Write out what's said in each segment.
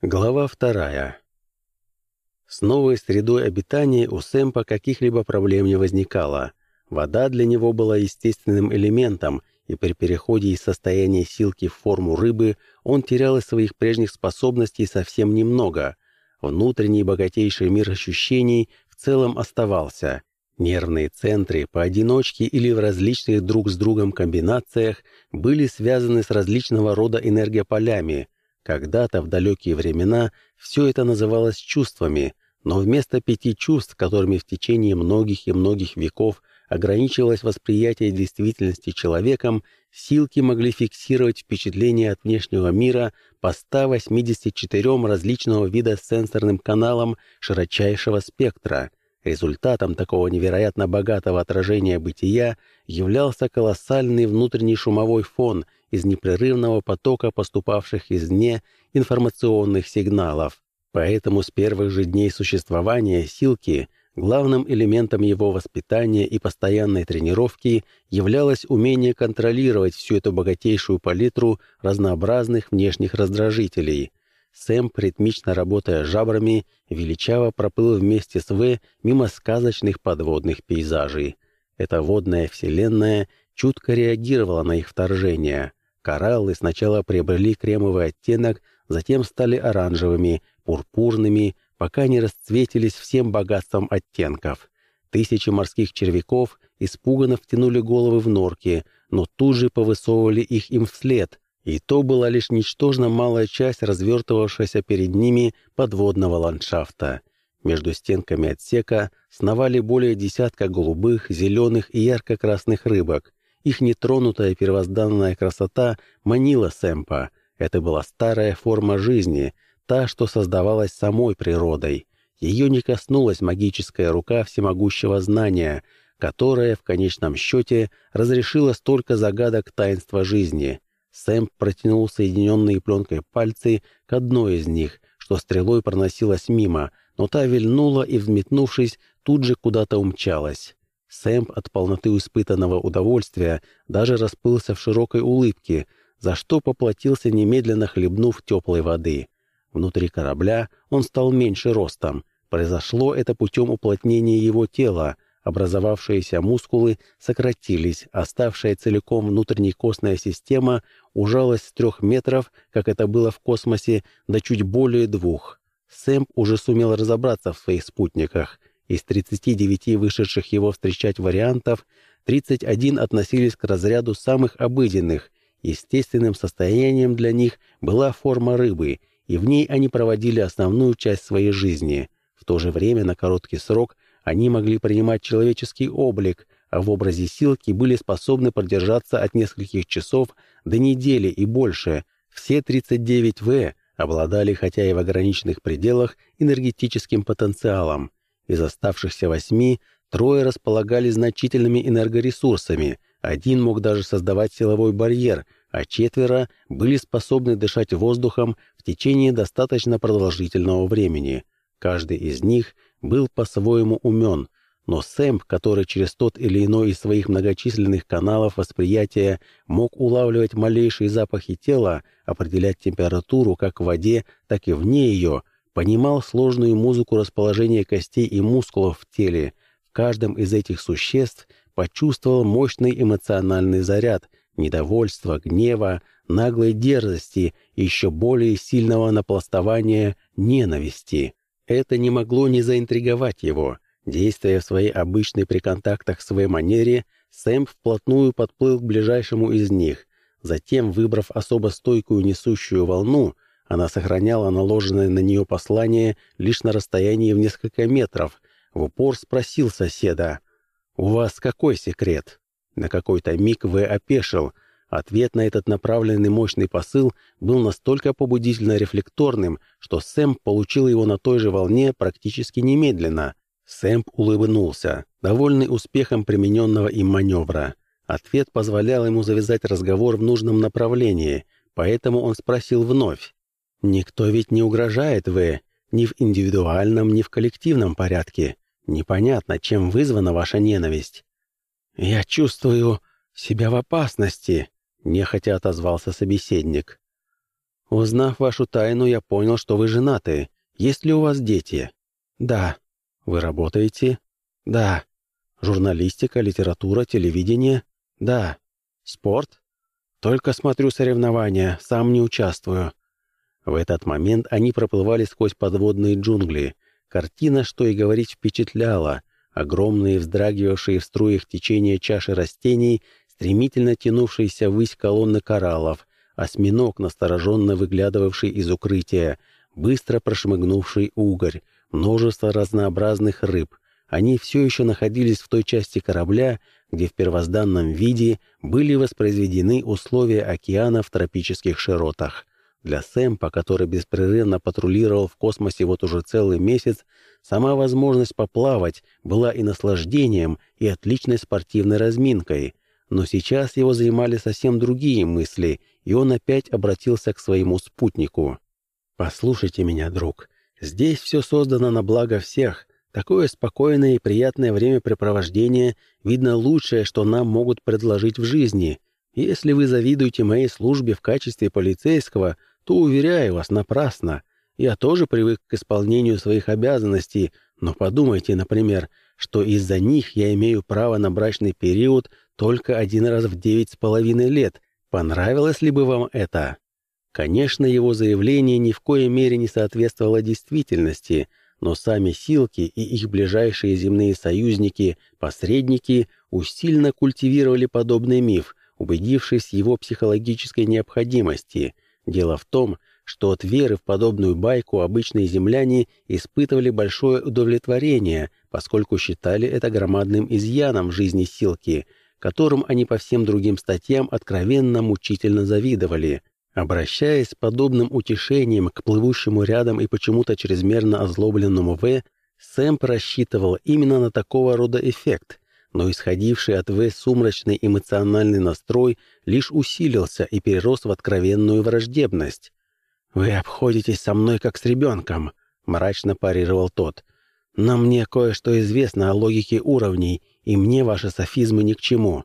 Глава 2. С новой средой обитания у Сэмпа каких-либо проблем не возникало. Вода для него была естественным элементом, и при переходе из состояния силки в форму рыбы он терял из своих прежних способностей совсем немного. Внутренний богатейший мир ощущений в целом оставался. Нервные центры, поодиночке или в различных друг с другом комбинациях, были связаны с различного рода энергополями. Когда-то, в далекие времена, все это называлось чувствами, но вместо 5 чувств, которыми в течение многих и многих веков ограничивалось восприятие действительности человеком, силки могли фиксировать впечатления от внешнего мира по 184 различного вида сенсорным каналам широчайшего спектра. Результатом такого невероятно богатого отражения бытия являлся колоссальный внутренний шумовой фон из непрерывного потока поступавших извне информационных сигналов. Поэтому с первых же дней существования силки главным элементом его воспитания и постоянной тренировки являлось умение контролировать всю эту богатейшую палитру разнообразных внешних раздражителей. Сэмп, ритмично работая жабрами, величаво проплыл вместе с В мимо сказочных подводных пейзажей. Эта водная вселенная чутко реагировала на их вторжение. Кораллы сначала приобрели кремовый оттенок, затем стали оранжевыми, пурпурными, пока не расцветились всем богатством оттенков. Тысячи морских червяков испуганно втянули головы в норки, но тут же повысовывали их им вслед, и то была лишь ничтожно малая часть развертывавшегося перед ними подводного ландшафта. Между стенками отсека сновали более десятка голубых, зеленых и ярко-красных рыбок. Их нетронутая первозданная красота манила Сэмпа. Это была старая форма жизни, та, что создавалась самой природой. Ее не коснулась магическая рука всемогущего знания, которая в конечном счете разрешила столько загадок таинства жизни. Сэмп протянул соединенные пленкой пальцы к одной из них, что стрелой проносилась мимо, но та вильнула и, взметнувшись, тут же куда-то умчалась. Сэмп от полноты испытанного удовольствия даже расплылся в широкой улыбке, за что поплатился, немедленно хлебнув теплой воды. Внутри корабля он стал меньше ростом. Произошло это путем уплотнения его тела. Образовавшиеся мускулы сократились, оставшая целиком внутренняя костная система ужалась с 3 метров, как это было в космосе, до чуть более 2. Сэмп уже сумел разобраться в своих спутниках. Из 39 вышедших его встречать вариантов, 31 относились к разряду самых обыденных. Естественным состоянием для них была форма рыбы, и в ней они проводили основную часть своей жизни. В то же время на короткий срок они могли принимать человеческий облик, а в образе силки были способны продержаться от нескольких часов до недели и больше. Все 39 В обладали, хотя и в ограниченных пределах, энергетическим потенциалом. Из оставшихся 8 3 располагали значительными энергоресурсами, 1 мог даже создавать силовой барьер, а 4 были способны дышать воздухом в течение достаточно продолжительного времени. Каждый из них был по-своему умен, но Сэмп, который через тот или иной из своих многочисленных каналов восприятия мог улавливать малейшие запахи тела, определять температуру как в воде, так и вне ее, понимал сложную музыку расположения костей и мускулов в теле. В каждом из этих существ почувствовал мощный эмоциональный заряд, недовольства, гнева, наглой дерзости и еще более сильного напластования ненависти. Это не могло не заинтриговать его. Действуя в своей обычной при контактах своей манере, Сэмп вплотную подплыл к ближайшему из них. Затем, выбрав особо стойкую несущую волну, она сохраняла наложенное на нее послание лишь на расстоянии в несколько метров, в упор спросил соседа: «У вас какой секрет?» На какой-то миг В опешил. Ответ на этот направленный мощный посыл был настолько побудительно рефлекторным, что Сэмп получил его на той же волне практически немедленно. Сэмп улыбнулся, довольный успехом примененного им маневра. Ответ позволял ему завязать разговор в нужном направлении, поэтому он спросил вновь: «Никто ведь не угрожает В, ни в индивидуальном, ни в коллективном порядке. Непонятно, чем вызвана ваша ненависть». «Я чувствую себя в опасности», — нехотя отозвался собеседник. Узнав вашу тайну, я понял, что вы женаты. Есть ли у вас дети? Да. Вы работаете? Да. Журналистика, литература, телевидение? Да. Спорт? Только смотрю соревнования, сам не участвую. В этот момент они проплывали сквозь подводные джунгли. Картина, что и говорить, впечатляла. Огромные, вздрагивавшие в струях течения чаши растений, стремительно тянувшиеся ввысь колонны кораллов, осьминог, настороженно выглядывавший из укрытия, быстро прошмыгнувший угорь, множество разнообразных рыб. Они все еще находились в той части корабля, где в первозданном виде были воспроизведены условия океана в тропических широтах. Для Сэмпа, который беспрерывно патрулировал в космосе вот уже целый месяц, сама возможность поплавать была и наслаждением, и отличной спортивной разминкой. Но сейчас его занимали совсем другие мысли, и он опять обратился к своему спутнику. «Послушайте меня, друг. Здесь все создано на благо всех. Такое спокойное и приятное времяпрепровождение, видно, лучшее, что нам могут предложить в жизни. Если вы завидуете моей службе в качестве полицейского, то, уверяю вас, напрасно. Я тоже привык к исполнению своих обязанностей, но подумайте, например, что из-за них я имею право на брачный период только 1 раз в 9,5 лет. Понравилось ли бы вам это?» Конечно, его заявление ни в коей мере не соответствовало действительности, но сами Силки и их ближайшие земные союзники, посредники, усиленно культивировали подобный миф, убедившись в его психологической необходимости. Дело в том, что от веры в подобную байку обычные земляне испытывали большое удовлетворение, поскольку считали это громадным изъяном в жизни Силки, которым они по всем другим статьям откровенно мучительно завидовали. Обращаясь с подобным утешением к плывущему рядом и почему-то чрезмерно озлобленному В, Сэмп рассчитывал именно на такого рода эффект, но исходивший от В сумрачный эмоциональный настрой лишь усилился и перерос в откровенную враждебность. «Вы обходитесь со мной как с ребенком», — мрачно парировал тот. «Но мне кое-что известно о логике уровней, и мне ваши софизмы ни к чему».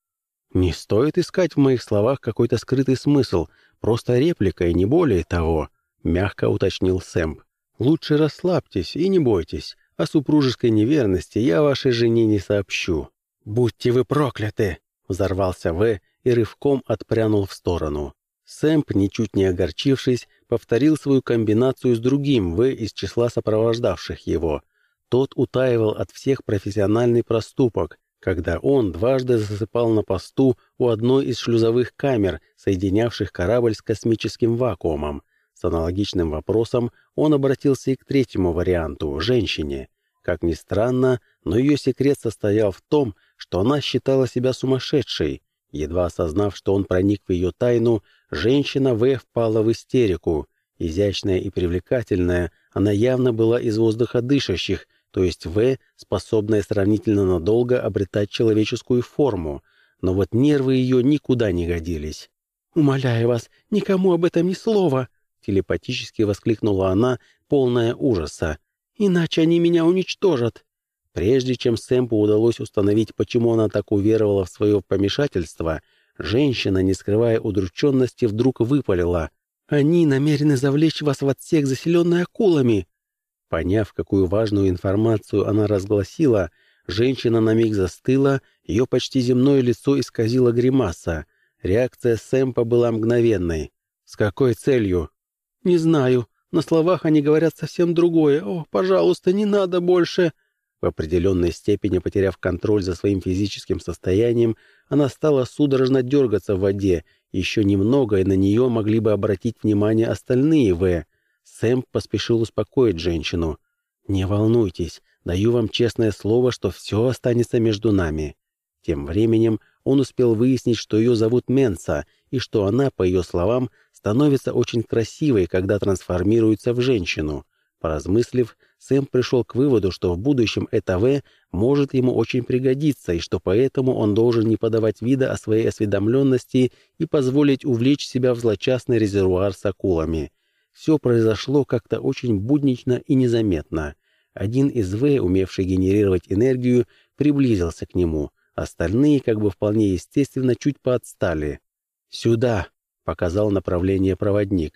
«Не стоит искать в моих словах какой-то скрытый смысл, просто реплика и не более того», — мягко уточнил Сэмп. «Лучше расслабьтесь и не бойтесь. О супружеской неверности я вашей жене не сообщу». «Будьте вы прокляты!» — взорвался В и рывком отпрянул в сторону. Сэмп, ничуть не огорчившись, повторил свою комбинацию с другим В из числа сопровождавших его. Тот утаивал от всех профессиональный проступок, когда он дважды засыпал на посту у одной из шлюзовых камер, соединявших корабль с космическим вакуумом. С аналогичным вопросом он обратился и к третьему варианту – женщине. Как ни странно, но ее секрет состоял в том, что она считала себя сумасшедшей. Едва осознав, что он проник в ее тайну, женщина В впала в истерику. Изящная и привлекательная, она явно была из воздуходышащих, то есть В, способная сравнительно надолго обретать человеческую форму, но вот нервы ее никуда не годились. «Умоляю вас, никому об этом ни слова!» — телепатически воскликнула она, полная ужаса. «Иначе они меня уничтожат!» Прежде чем Сэмпу удалось установить, почему она так уверовала в свое помешательство, женщина, не скрывая удрученности, вдруг выпалила: «Они намерены завлечь вас в отсек, заселенный акулами!» Поняв, какую важную информацию она разгласила, женщина на миг застыла, ее почти земное лицо исказило гримаса. Реакция Сэмпа была мгновенной. «С какой целью?» «Не знаю. На словах они говорят совсем другое. О, пожалуйста, не надо больше!» В определенной степени потеряв контроль за своим физическим состоянием, она стала судорожно дергаться в воде. Еще немного, и на нее могли бы обратить внимание остальные В. Сэмп поспешил успокоить женщину. «Не волнуйтесь, даю вам честное слово, что все останется между нами». Тем временем он успел выяснить, что ее зовут Менса, и что она, по ее словам, становится очень красивой, когда трансформируется в женщину. Поразмыслив, Сэмп пришел к выводу, что в будущем эта В может ему очень пригодиться, и что поэтому он должен не подавать вида о своей осведомленности и позволить увлечь себя в злочастный резервуар с акулами. Все произошло как-то очень буднично и незаметно. Один из В, умевший генерировать энергию, приблизился к нему. Остальные, как бы вполне естественно, чуть поотстали. «Сюда!» — показал направление проводник.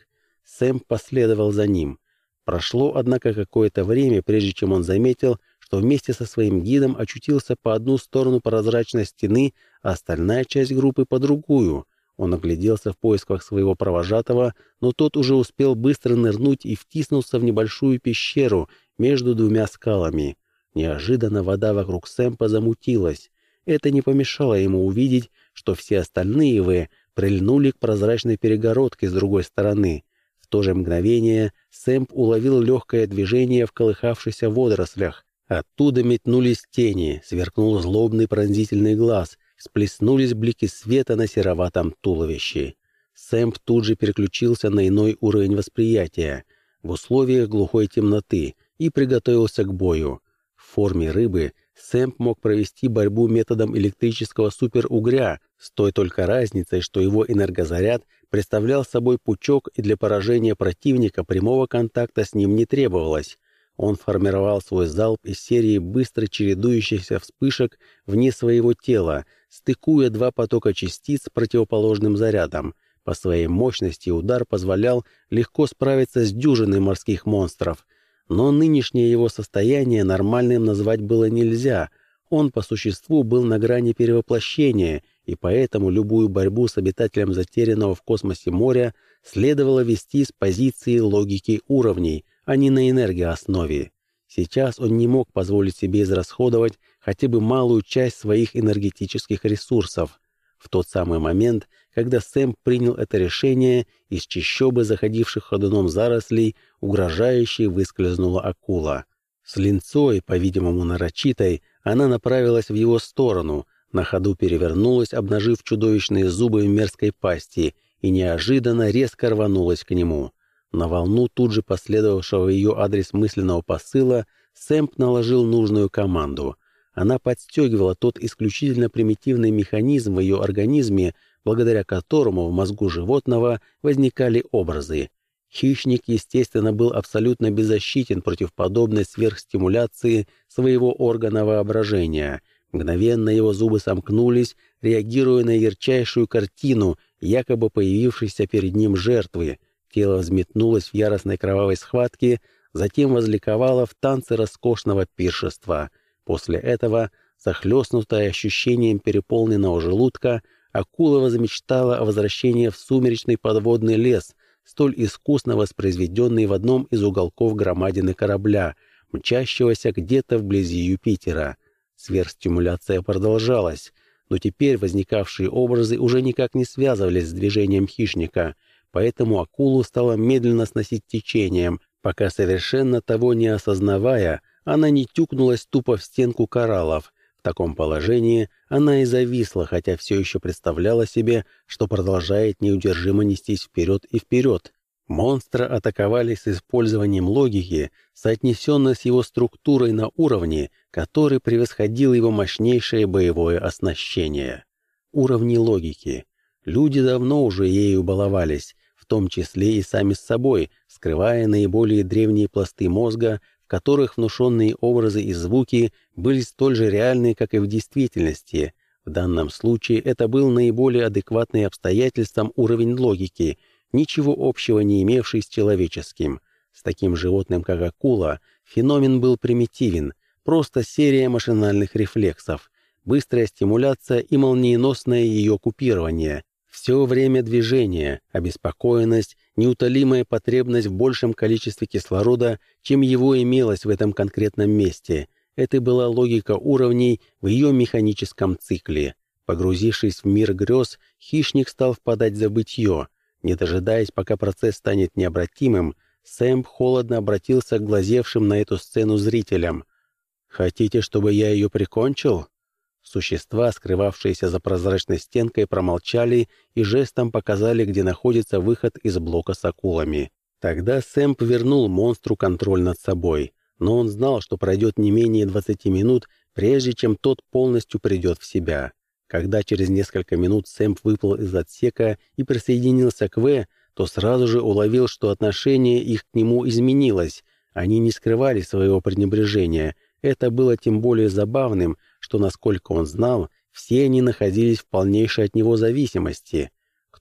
Сэмп последовал за ним. Прошло, однако, какое-то время, прежде чем он заметил, что вместе со своим гидом очутился по одну сторону прозрачной стены, а остальная часть группы по другую. Он огляделся в поисках своего провожатого, но тот уже успел быстро нырнуть и втиснулся в небольшую пещеру между двумя скалами. Неожиданно вода вокруг Сэмпа замутилась. Это не помешало ему увидеть, что все остальные прильнули к прозрачной перегородке с другой стороны. В то же мгновение Сэмп уловил легкое движение в колыхавшихся водорослях. Оттуда метнулись тени, сверкнул злобный пронзительный глаз, всплеснулись блики света на сероватом туловище. Сэмп тут же переключился на иной уровень восприятия, в условиях глухой темноты, и приготовился к бою. В форме рыбы Сэмп мог провести борьбу методом электрического суперугря, с той только разницей, что его энергозаряд представлял собой пучок, и для поражения противника прямого контакта с ним не требовалось. Он формировал свой залп из серии быстро чередующихся вспышек вне своего тела, стыкуя два потока частиц с противоположным зарядом. По своей мощности удар позволял легко справиться с дюжиной морских монстров. Но нынешнее его состояние нормальным назвать было нельзя. Он по существу был на грани перевоплощения, и поэтому любую борьбу с обитателем затерянного в космосе моря следовало вести с позиции логики уровней, а не на энергооснове. Сейчас он не мог позволить себе израсходовать хотя бы малую часть своих энергетических ресурсов. В тот самый момент, когда Сэмп принял это решение, из чащобы заходивших ходуном зарослей угрожающе выскользнула акула. С линцой, по-видимому нарочитой, она направилась в его сторону, на ходу перевернулась, обнажив чудовищные зубы в мерзкой пасти, и неожиданно резко рванулась к нему. На волну тут же последовавшего ее адрес мысленного посыла Сэмп наложил нужную команду. Она подстегивала тот исключительно примитивный механизм в ее организме, благодаря которому в мозгу животного возникали образы. Хищник, естественно, был абсолютно беззащитен против подобной сверхстимуляции своего органа воображения. Мгновенно его зубы сомкнулись, реагируя на ярчайшую картину, якобы появившейся перед ним жертвы. Тело взметнулось в яростной кровавой схватке, затем возликовало в танце роскошного пиршества. После этого, захлестнутая ощущением переполненного желудка, акула возмечтала о возвращении в сумеречный подводный лес, столь искусно воспроизведенный в одном из уголков громадины корабля, мчащегося где-то вблизи Юпитера. Сверхстимуляция продолжалась, но теперь возникавшие образы уже никак не связывались с движением хищника, поэтому акулу стало медленно сносить течением, пока, совершенно того не осознавая, она не тюкнулась тупо в стенку кораллов. В таком положении она и зависла, хотя все еще представляла себе, что продолжает неудержимо нестись вперед и вперед. Монстра атаковали с использованием логики, соотнесенной с его структурой на уровне, который превосходил его мощнейшее боевое оснащение. Уровни логики. Люди давно уже ею баловались, в том числе и сами с собой, скрывая наиболее древние пласты мозга, в которых внушенные образы и звуки были столь же реальны, как и в действительности. В данном случае это был наиболее адекватный обстоятельствам уровень логики, ничего общего не имевший с человеческим. С таким животным, как акула, феномен был примитивен, просто серия машинальных рефлексов, быстрая стимуляция и молниеносное ее купирование. Все время движения, обеспокоенность, неутолимая потребность в большем количестве кислорода, чем его имелось в этом конкретном месте. Это была логика уровней в ее механическом цикле. Погрузившись в мир грез, хищник стал впадать в забытье. Не дожидаясь, пока процесс станет необратимым, Сэмп холодно обратился к глазевшим на эту сцену зрителям. «Хотите, чтобы я ее прикончил?» Существа, скрывавшиеся за прозрачной стенкой, промолчали и жестом показали, где находится выход из блока с акулами. Тогда Сэмп вернул монстру контроль над собой, но он знал, что пройдет не менее 20 минут, прежде чем тот полностью придет в себя. Когда через несколько минут Сэмп выплыл из отсека и присоединился к В, то сразу же уловил, что отношение их к нему изменилось. Они не скрывали своего пренебрежения. Это было тем более забавным, что, насколько он знал, все они находились в полнейшей от него зависимости.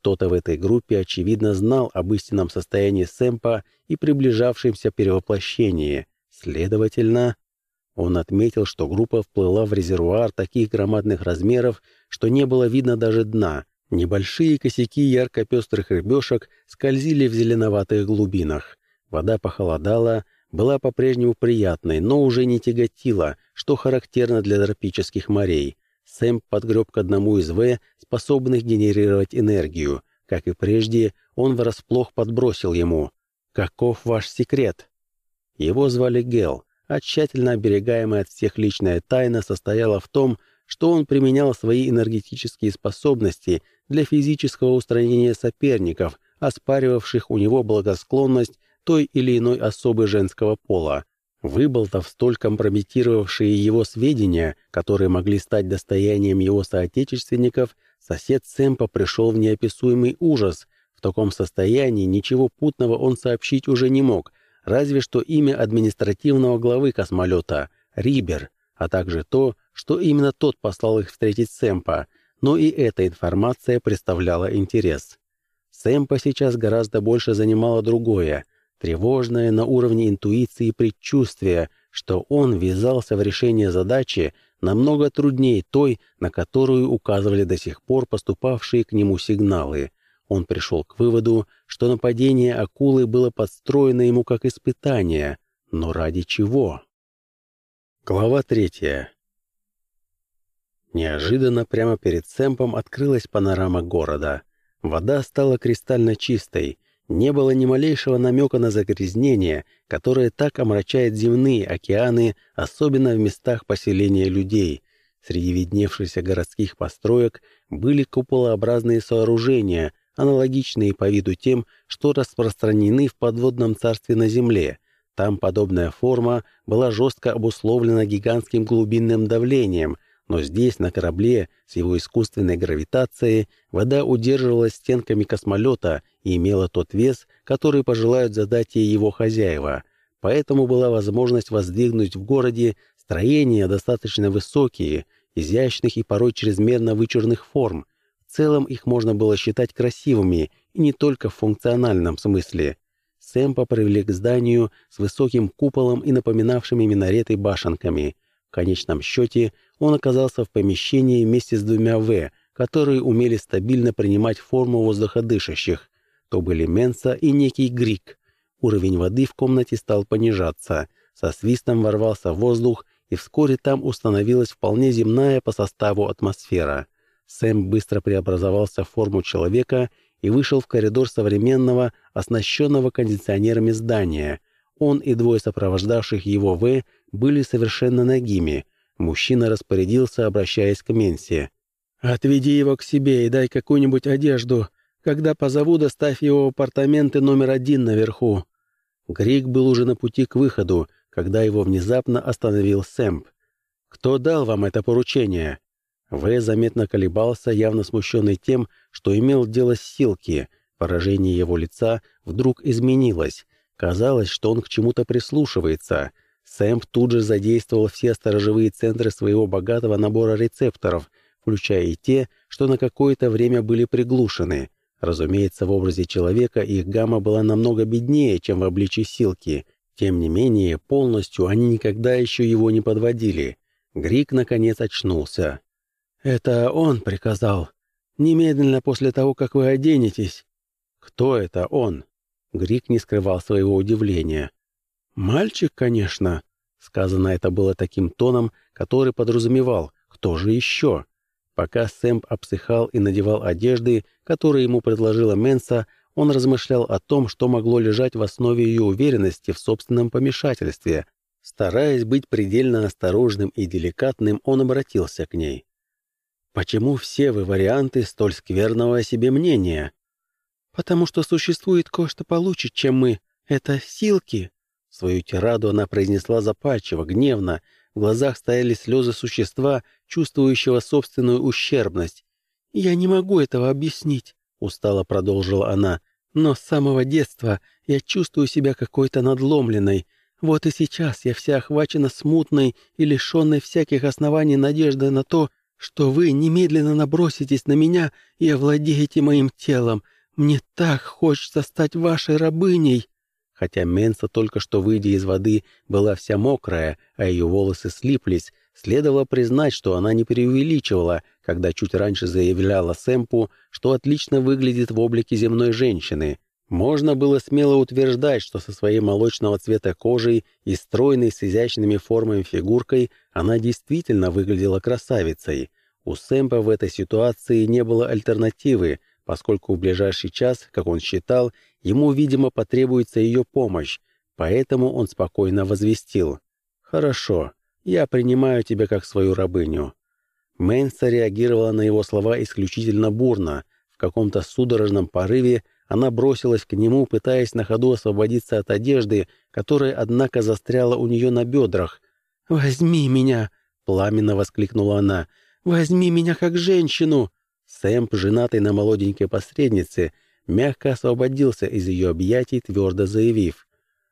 кто-то в этой группе, очевидно, знал об истинном состоянии Сэмпа и приближавшемся перевоплощении. Следовательно, он отметил, что группа вплыла в резервуар таких громадных размеров, что не было видно даже дна. Небольшие косяки ярко-пестрых рыбешек скользили в зеленоватых глубинах. Вода похолодала, была по-прежнему приятной, но уже не тяготила, что характерно для тропических морей. Сэмп подгреб к одному из способных генерировать энергию. Как и прежде, он врасплох подбросил ему: «Каков ваш секрет?» Его звали Гел, а тщательно оберегаемая от всех личная тайна состояла в том, что он применял свои энергетические способности для физического устранения соперников, оспаривавших у него благосклонность той или иной особы женского пола. Выболтав столь компрометировавшие его сведения, которые могли стать достоянием его соотечественников, сосед Сэмпа пришел в неописуемый ужас. В таком состоянии ничего путного он сообщить уже не мог, разве что имя административного главы космолета — Рибер, а также то, что именно тот послал их встретить Сэмпа, но и эта информация представляла интерес. Сэмпа сейчас гораздо больше занимало другое, тревожное на уровне интуиции и предчувствия, что он ввязался в решение задачи намного труднее той, на которую указывали до сих пор поступавшие к нему сигналы. Он пришел к выводу, что нападение акулы было подстроено ему как испытание, но ради чего? Глава 3. Неожиданно прямо перед Сэмпом открылась панорама города. Вода стала кристально чистой. Не было ни малейшего намека на загрязнение, которое так омрачает земные океаны, особенно в местах поселения людей. Среди видневшихся городских построек были куполообразные сооружения, аналогичные по виду тем, что распространены в подводном царстве на Земле. Там подобная форма была жестко обусловлена гигантским глубинным давлением, но здесь, на корабле, с его искусственной гравитацией, вода удерживалась стенками космолета и имела тот вес, который пожелают задать ей его хозяева. Поэтому была возможность воздвигнуть в городе строения достаточно высокие, изящных и порой чрезмерно вычурных форм. В целом их можно было считать красивыми, и не только в функциональном смысле. Сэмпа привели к зданию с высоким куполом и напоминавшими минареты башенками. В конечном счете он оказался в помещении вместе с двумя которые умели стабильно принимать форму воздуходышащих. То были Менса и некий Грик. Уровень воды в комнате стал понижаться. Со свистом ворвался воздух, и вскоре там установилась вполне земная по составу атмосфера. Сэм быстро преобразовался в форму человека и вышел в коридор современного, оснащенного кондиционерами здания. Он и двое сопровождавших его были совершенно нагими. Мужчина распорядился, обращаясь к Менсе: «Отведи его к себе и дай какую-нибудь одежду. Когда позову, доставь его в апартаменты номер 1 наверху». Грик был уже на пути к выходу, когда его внезапно остановил Сэмп. «Кто дал вам это поручение?» Заметно колебался, явно смущенный тем, что имел дело с Силки. Выражение его лица вдруг изменилось. Казалось, что он к чему-то прислушивается. Сэмп тут же задействовал все сторожевые центры своего богатого набора рецепторов, включая и те, что на какое-то время были приглушены. Разумеется, в образе человека их гамма была намного беднее, чем в обличии Силки. Тем не менее, полностью они никогда еще его не подводили. Грик, наконец, очнулся. «Это он приказал. Немедленно после того, как вы оденетесь». «Кто это он?» Грик не скрывал своего удивления. «Мальчик, конечно». Сказано это было таким тоном, который подразумевал, кто же еще. Пока Сэмп обсыхал и надевал одежды, которые ему предложила Менса, он размышлял о том, что могло лежать в основе ее уверенности в собственном помешательстве. Стараясь быть предельно осторожным и деликатным, он обратился к ней. «Почему все вы варианты столь скверного о себе мнения?» «Потому что существует кое-что получше, чем мы. Это Силки». Свою тираду она произнесла запальчиво, гневно. В глазах стояли слезы существа, чувствующего собственную ущербность. «Я не могу этого объяснить», — устало продолжила она. «Но с самого детства я чувствую себя какой-то надломленной. Вот и сейчас я вся охвачена смутной и лишенной всяких оснований надеждой на то, что вы немедленно наброситесь на меня и овладеете моим телом. Мне так хочется стать вашей рабыней». Хотя Менса, только что выйдя из воды, была вся мокрая, а ее волосы слиплись, следовало признать, что она не преувеличивала, когда чуть раньше заявляла Сэмпу, что отлично выглядит в облике земной женщины. Можно было смело утверждать, что со своей молочного цвета кожей и стройной с изящными формами фигуркой она действительно выглядела красавицей. У Сэмпа в этой ситуации не было альтернативы, поскольку в ближайший час, как он считал, ему, видимо, потребуется ее помощь, поэтому он спокойно возвестил: «Хорошо, я принимаю тебя как свою рабыню». Менса реагировала на его слова исключительно бурно. В каком-то судорожном порыве она бросилась к нему, пытаясь на ходу освободиться от одежды, которая, однако, застряла у нее на бедрах. «Возьми меня!» — пламенно воскликнула она. «Возьми меня как женщину!» Сэмп, женатый на молоденькой посреднице, мягко освободился из ее объятий, твердо заявив: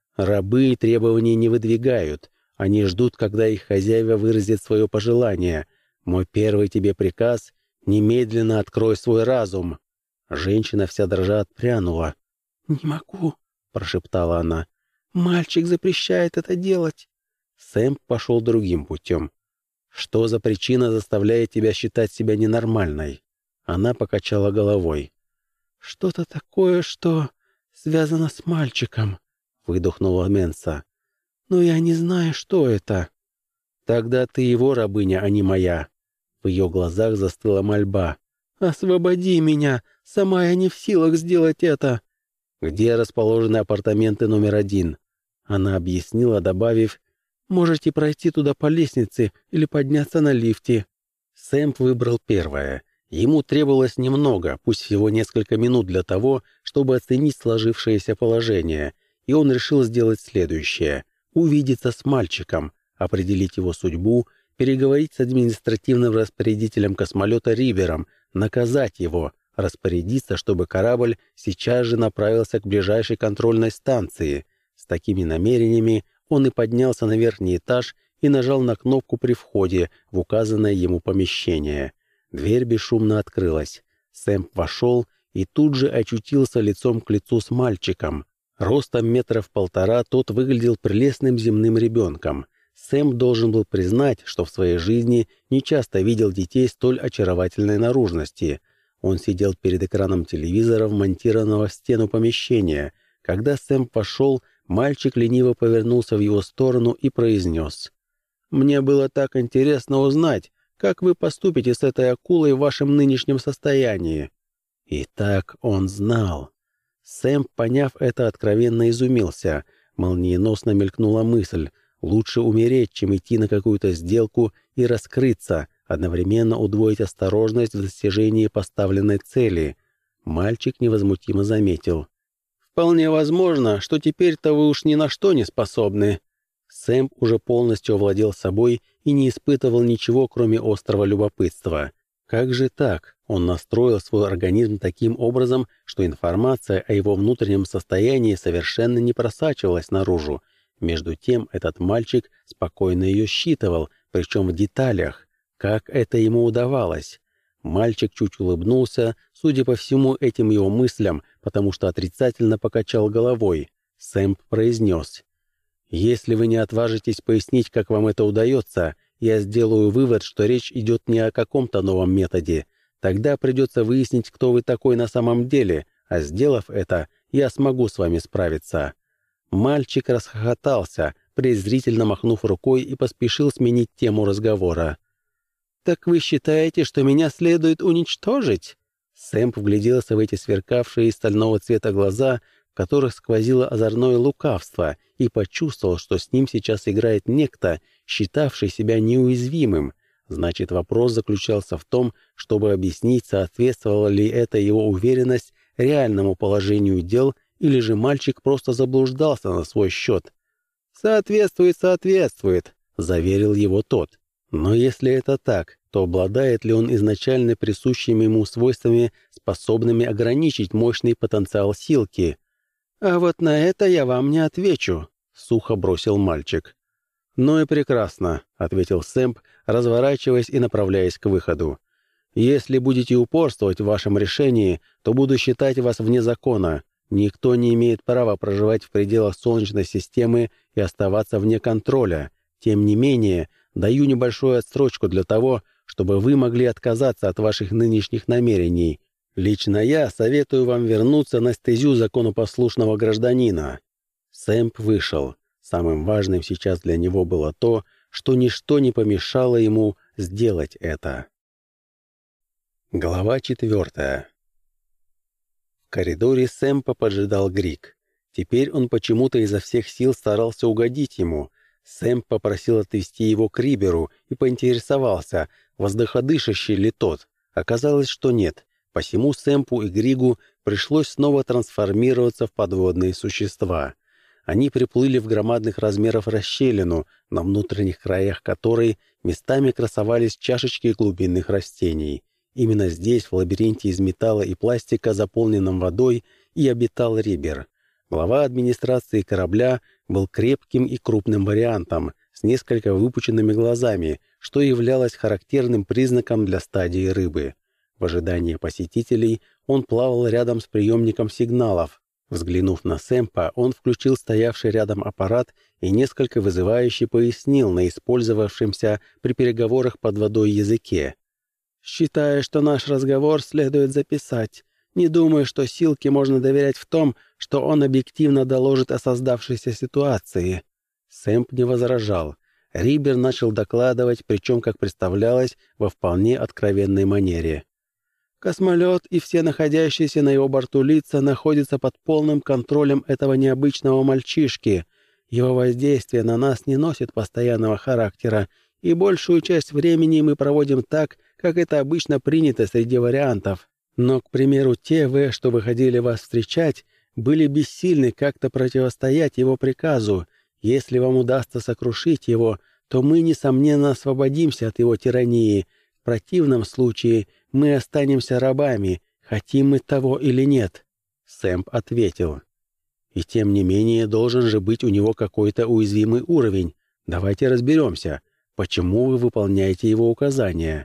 «Рабы требований не выдвигают. Они ждут, когда их хозяева выразят свое пожелание. Мой первый тебе приказ — немедленно открой свой разум». Женщина вся дрожа отпрянула. «Не могу», — прошептала она. «Мальчик запрещает это делать». Сэмп пошел другим путем. «Что за причина заставляет тебя считать себя ненормальной?» Она покачала головой. «Что-то такое, что связано с мальчиком», — выдохнула Менса. «Но я не знаю, что это». «Тогда ты его рабыня, а не моя». В ее глазах застыла мольба. «Освободи меня! Сама я не в силах сделать это!» «Где расположены апартаменты номер 1?» Она объяснила, добавив: «Можете пройти туда по лестнице или подняться на лифте». Сэмп выбрал первое. Ему требовалось немного, пусть всего несколько минут для того, чтобы оценить сложившееся положение, и он решил сделать следующее: увидеться с мальчиком, определить его судьбу, переговорить с административным распорядителем космолета Ривером, наказать его, распорядиться, чтобы корабль сейчас же направился к ближайшей контрольной станции. С такими намерениями он и поднялся на верхний этаж и нажал на кнопку при входе в указанное ему помещение. Дверь бесшумно открылась. Сэмп вошел и тут же очутился лицом к лицу с мальчиком. Ростом 1,5 метра тот выглядел прелестным земным ребенком. Сэм должен был признать, что в своей жизни нечасто видел детей столь очаровательной наружности. Он сидел перед экраном телевизора, вмонтированного в стену помещения. Когда Сэм вошел, мальчик лениво повернулся в его сторону и произнес: «Мне было так интересно узнать, как вы поступите с этой акулой в вашем нынешнем состоянии». И так он знал. Сэм, поняв это, откровенно изумился. Молниеносно мелькнула мысль: лучше умереть, чем идти на какую-то сделку и раскрыться, одновременно удвоить осторожность в достижении поставленной цели. Мальчик невозмутимо заметил: «Вполне возможно, что теперь-то вы уж ни на что не способны». Сэмп уже полностью овладел собой и не испытывал ничего, кроме острого любопытства. Как же так? Он настроил свой организм таким образом, что информация о его внутреннем состоянии совершенно не просачивалась наружу. Между тем этот мальчик спокойно ее считывал, причем в деталях. Как это ему удавалось? Мальчик чуть улыбнулся, судя по всему этим его мыслям, потому что отрицательно покачал головой. Сэмп произнес: «Если вы не отважитесь пояснить, как вам это удается, я сделаю вывод, что речь идет не о каком-то новом методе. Тогда придется выяснить, кто вы такой на самом деле, а сделав это, я смогу с вами справиться». Мальчик расхохотался, презрительно махнув рукой, и поспешил сменить тему разговора. «Так вы считаете, что меня следует уничтожить?» Сэмп вгляделся в эти сверкавшие из стального цвета глаза, в которых сквозило озорное лукавство, и почувствовал, что с ним сейчас играет некто, считавший себя неуязвимым. Значит, вопрос заключался в том, чтобы объяснить, соответствовала ли эта его уверенность реальному положению дел, или же мальчик просто заблуждался на свой счет. «Соответствует, соответствует», — заверил его тот. Но если это так, то обладает ли он изначально присущими ему свойствами, способными ограничить мощный потенциал Силки? «А вот на это я вам не отвечу», — сухо бросил мальчик. «Ну и прекрасно», — ответил Сэмп, разворачиваясь и направляясь к выходу. «Если будете упорствовать в вашем решении, то буду считать вас вне закона. Никто не имеет права проживать в пределах Солнечной системы и оставаться вне контроля. Тем не менее, даю небольшую отсрочку для того, чтобы вы могли отказаться от ваших нынешних намерений. Лично я советую вам вернуться на стезю законопослушного гражданина». Сэмп вышел. Самым важным сейчас для него было то, что ничто не помешало ему сделать это. Глава 4. В коридоре Сэмпа поджидал Григ. Теперь он почему-то изо всех сил старался угодить ему. Сэмп попросил отвезти его к Риберу и поинтересовался, воздуходышащий ли тот. Оказалось, что нет. Посему Сэмпу и Григу пришлось снова трансформироваться в подводные существа. Они приплыли в громадных размеров расщелину, на внутренних краях которой местами красовались чашечки глубинных растений. Именно здесь, в лабиринте из металла и пластика, заполненном водой, и обитал Рибер. Глава администрации корабля был крепким и крупным вариантом, с несколько выпученными глазами, что являлось характерным признаком для стадии рыбы. В ожидании посетителей он плавал рядом с приемником сигналов. Взглянув на Сэмпа, он включил стоявший рядом аппарат и несколько вызывающе пояснил на использовавшемся при переговорах под водой языке. «Считаю, что наш разговор следует записать. Не думаю, что Силке можно доверять в том, что он объективно доложит о создавшейся ситуации». Сэмп не возражал. Рибер начал докладывать, причем, как представлялось, во вполне откровенной манере. «Космолет и все находящиеся на его борту лица находятся под полным контролем этого необычного мальчишки. Его воздействие на нас не носит постоянного характера, и большую часть времени мы проводим так, как это обычно принято среди вариантов. Но, к примеру, те что выходили вас встречать, были бессильны как-то противостоять его приказу. Если вам удастся сокрушить его, то мы, несомненно, освободимся от его тирании. В противном случае мы останемся рабами, хотим мы того или нет». Сэмп ответил. «И тем не менее должен же быть у него какой-то уязвимый уровень. Давайте разберемся, почему вы выполняете его указания».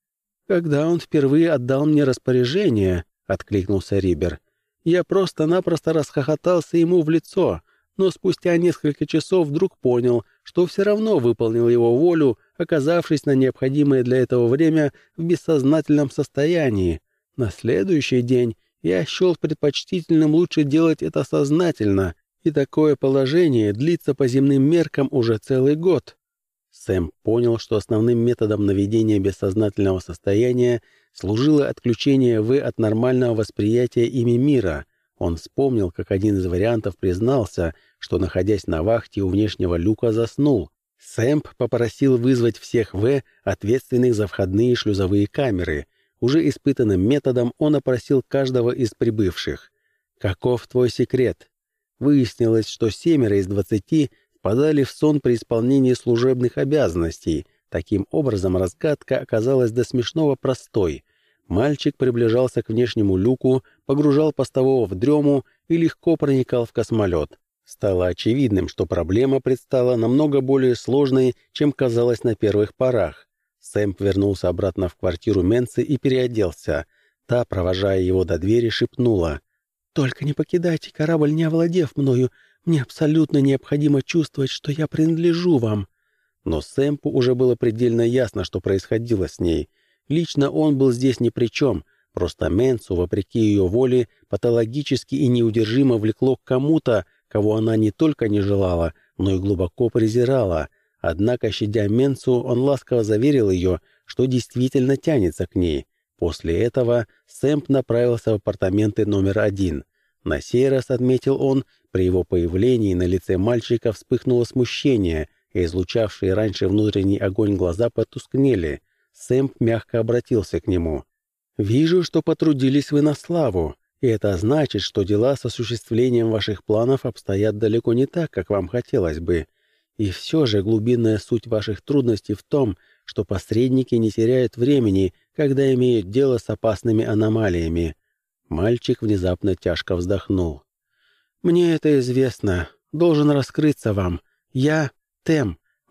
«Когда он впервые отдал мне распоряжение», — откликнулся Рибер, — «я просто-напросто расхохотался ему в лицо, но спустя несколько часов вдруг понял, что все равно выполнил его волю, оказавшись на необходимое для этого время в бессознательном состоянии. На следующий день я счел предпочтительным лучше делать это сознательно, и такое положение длится по земным меркам уже целый год». Сэм понял, что основным методом наведения бессознательного состояния служило отключение от нормального восприятия ими мира. Он вспомнил, как один из вариантов признался, что, находясь на вахте у внешнего люка, заснул. Сэмп попросил вызвать всех ответственных за входные шлюзовые камеры. Уже испытанным методом он опросил каждого из прибывших. «Каков твой секрет?» Выяснилось, что 7 из 20 впадали в сон при исполнении служебных обязанностей. Таким образом, разгадка оказалась до смешного простой. Мальчик приближался к внешнему люку, погружал постового в дрему и легко проникал в космолет. Стало очевидным, что проблема предстала намного более сложной, чем казалось на первых порах. Сэмп вернулся обратно в квартиру Менсы и переоделся. Та, провожая его до двери, шепнула: «Только не покидайте корабль, не овладев мною. Мне абсолютно необходимо чувствовать, что я принадлежу вам». Но Сэмпу уже было предельно ясно, что происходило с ней. Лично он был здесь ни при чем. Просто Менсу, вопреки ее воле, патологически и неудержимо влекло к кому-то, кого она не только не желала, но и глубоко презирала. Однако, щадя Менсу, он ласково заверил ее, что действительно тянется к ней. После этого Сэмп направился в апартаменты номер 1. На сей раз, отметил он, при его появлении на лице мальчика вспыхнуло смущение, и излучавшие раньше внутренний огонь глаза потускнели. Сэмп мягко обратился к нему. «Вижу, что потрудились вы на славу, и это значит, что дела с осуществлением ваших планов обстоят далеко не так, как вам хотелось бы. И все же глубинная суть ваших трудностей в том, что посредники не теряют времени, когда имеют дело с опасными аномалиями». Мальчик внезапно тяжко вздохнул. «Мне это известно. Должен раскрыться вам. Я Тем.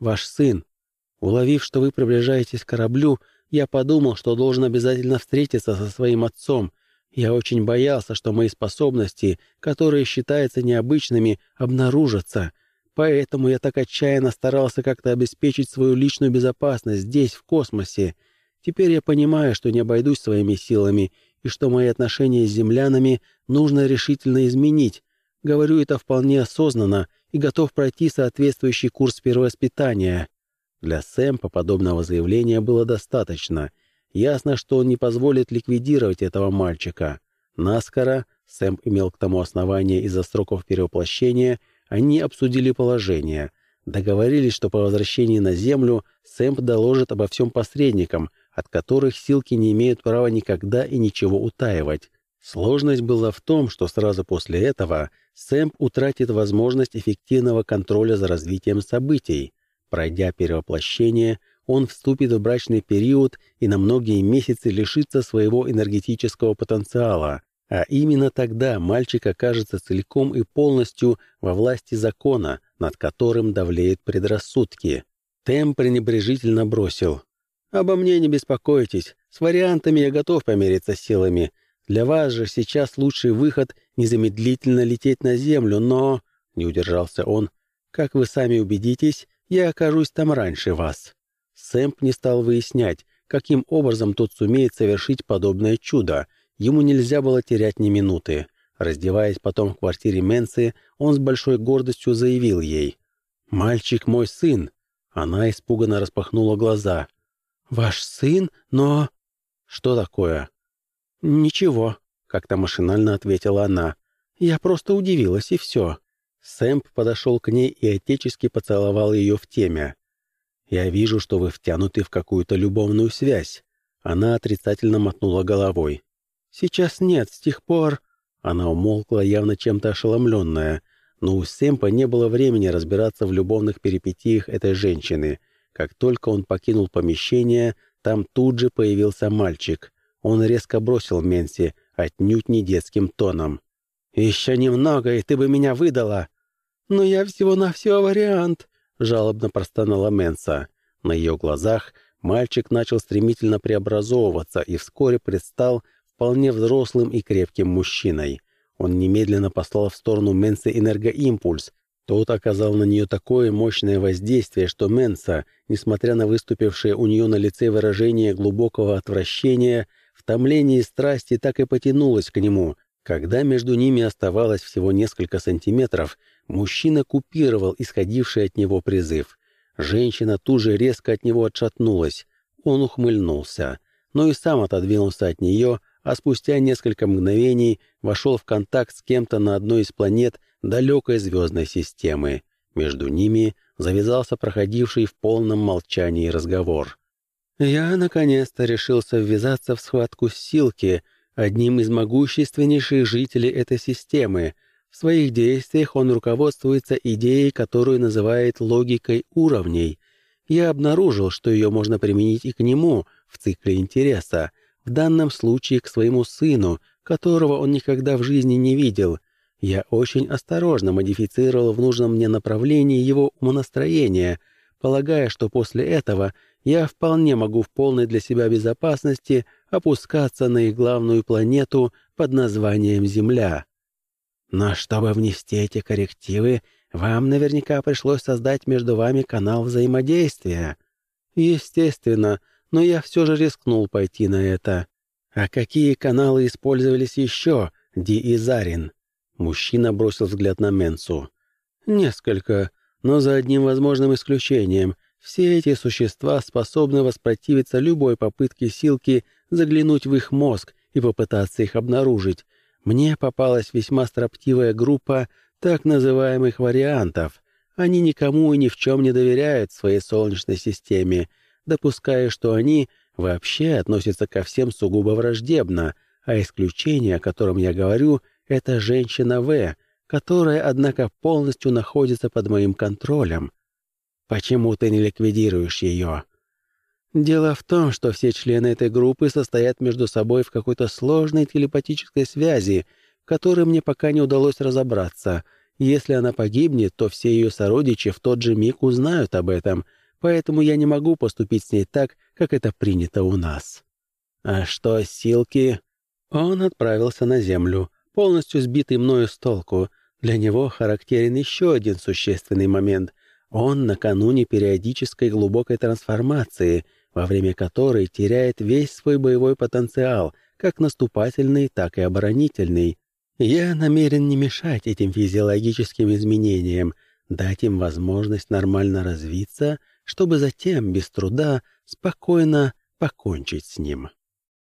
ваш сын. Уловив, что вы приближаетесь к кораблю, я подумал, что должен обязательно встретиться со своим отцом. Я очень боялся, что мои способности, которые считаются необычными, обнаружатся. Поэтому я так отчаянно старался как-то обеспечить свою личную безопасность здесь, в космосе. Теперь я понимаю, что не обойдусь своими силами, и что мои отношения с землянами нужно решительно изменить. Говорю это вполне осознанно и готов пройти соответствующий курс перевоспитания». Для Сэмпа подобного заявления было достаточно. Ясно, что он не позволит ликвидировать этого мальчика. Наскоро, Сэмп имел к тому основание из-за сроков перевоплощения, они обсудили положение. Договорились, что по возвращении на Землю Сэмп доложит обо всем посредникам, от которых Силки не имеют права никогда и ничего утаивать. Сложность была в том, что сразу после этого Сэмп утратит возможность эффективного контроля за развитием событий. Пройдя перевоплощение, он вступит в брачный период и на многие месяцы лишится своего энергетического потенциала. А именно тогда мальчик окажется целиком и полностью во власти закона, над которым давлеют предрассудки. Тэм пренебрежительно бросил: «Обо мне не беспокойтесь, с вариантами я готов помериться силами. Для вас же сейчас лучший выход — незамедлительно лететь на Землю, но...» — не удержался он. «Как вы сами убедитесь, я окажусь там раньше вас». Сэмп не стал выяснять, каким образом тот сумеет совершить подобное чудо. Ему нельзя было терять ни минуты. Раздеваясь потом в квартире Менсы, он с большой гордостью заявил ей: «Мальчик мой сын». Она испуганно распахнула глаза. «Ваш сын? Но...» «Что такое?» «Ничего», — как-то машинально ответила она. «Я просто удивилась, и все». Сэмп подошел к ней и отечески поцеловал ее в темя. «Я вижу, что вы втянуты в какую-то любовную связь». Она отрицательно мотнула головой. «Сейчас нет, с тех пор...» Она умолкла, явно чем-то ошеломленная. Но у Сэмпа не было времени разбираться в любовных перипетиях этой женщины. Как только он покинул помещение, там тут же появился мальчик. Он резко бросил Менси, отнюдь не детским тоном: «Еще немного, и ты бы меня выдала!» «Но я всего-навсего вариант», — жалобно простонала Менса. На ее глазах мальчик начал стремительно преобразовываться и вскоре предстал вполне взрослым и крепким мужчиной. Он немедленно послал в сторону Менсы энергоимпульс. Тот оказал на нее такое мощное воздействие, что Менса, несмотря на выступившее у нее на лице выражение глубокого отвращения, в томлении страсти так и потянулась к нему. Когда между ними оставалось всего несколько сантиметров, мужчина купировал исходивший от него призыв. Женщина тут же резко от него отшатнулась. Он ухмыльнулся, но и сам отодвинулся от нее, а спустя несколько мгновений вошел в контакт с кем-то на одной из планет далекой звездной системы. Между ними завязался проходивший в полном молчании разговор. «Я наконец-то решился ввязаться в схватку с Силки, одним из могущественнейших жителей этой системы. В своих действиях он руководствуется идеей, которую называет логикой уровней. Я обнаружил, что ее можно применить и к нему в цикле интереса, в данном случае к своему сыну, которого он никогда в жизни не видел. Я очень осторожно модифицировал в нужном мне направлении его умонастроение, полагая, что после этого я вполне могу в полной для себя безопасности опускаться на их главную планету под названием Земля. Но чтобы внести эти коррективы, вам наверняка пришлось создать между вами канал взаимодействия. Естественно, но я все же рискнул пойти на это. А какие каналы использовались еще, Ди и Зарин? Мужчина бросил взгляд на Менсу. Несколько, но за одним возможным исключением. Все эти существа способны воспротивиться любой попытке Силки заглянуть в их мозг и попытаться их обнаружить. Мне попалась весьма строптивая группа так называемых вариантов. Они никому и ни в чем не доверяют в своей Солнечной системе, допуская, что они вообще относятся ко всем сугубо враждебно, а исключение, о котором я говорю, это женщина В, которая, однако, полностью находится под моим контролем. Почему ты не ликвидируешь ее? Дело в том, что все члены этой группы состоят между собой в какой-то сложной телепатической связи, в которой мне пока не удалось разобраться. Если она погибнет, то все ее сородичи в тот же миг узнают об этом, поэтому я не могу поступить с ней так, как это принято у нас». «А что, Силки?» Он отправился на землю, полностью сбитый мною с толку. Для него характерен еще один существенный момент. Он накануне периодической глубокой трансформации, во время которой теряет весь свой боевой потенциал, как наступательный, так и оборонительный. Я намерен не мешать этим физиологическим изменениям, дать им возможность нормально развиться, чтобы затем, без труда, спокойно покончить с ним.